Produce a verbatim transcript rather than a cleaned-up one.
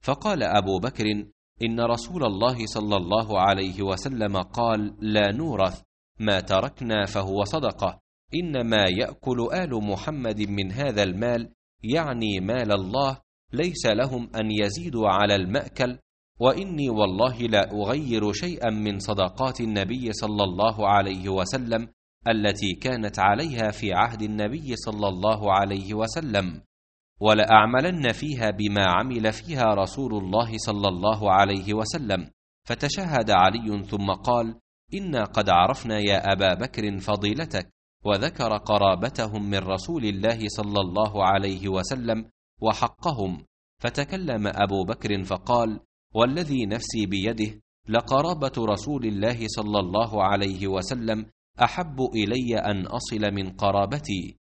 فقال أبو بكر: إن رسول الله صلى الله عليه وسلم قال: لا نورث، ما تركنا فهو صدقة، إنما يأكل آل محمد من هذا المال، يعني مال الله، ليس لهم أن يزيدوا على المأكل، وإني والله لا أغير شيئا من صدقات النبي صلى الله عليه وسلم التي كانت عليها في عهد النبي صلى الله عليه وسلم، ولأعملن فيها بما عمل فيها رسول الله صلى الله عليه وسلم. فتشهد علي ثم قال: إنا قد عرفنا يا أبا بكر فضيلتك، وذكر قرابتهم من رسول الله صلى الله عليه وسلم وحقهم. فتكلم أبو بكر فقال: والذي نفسي بيده، لقرابة رسول الله صلى الله عليه وسلم أحب إلي أن أصل من قرابتي.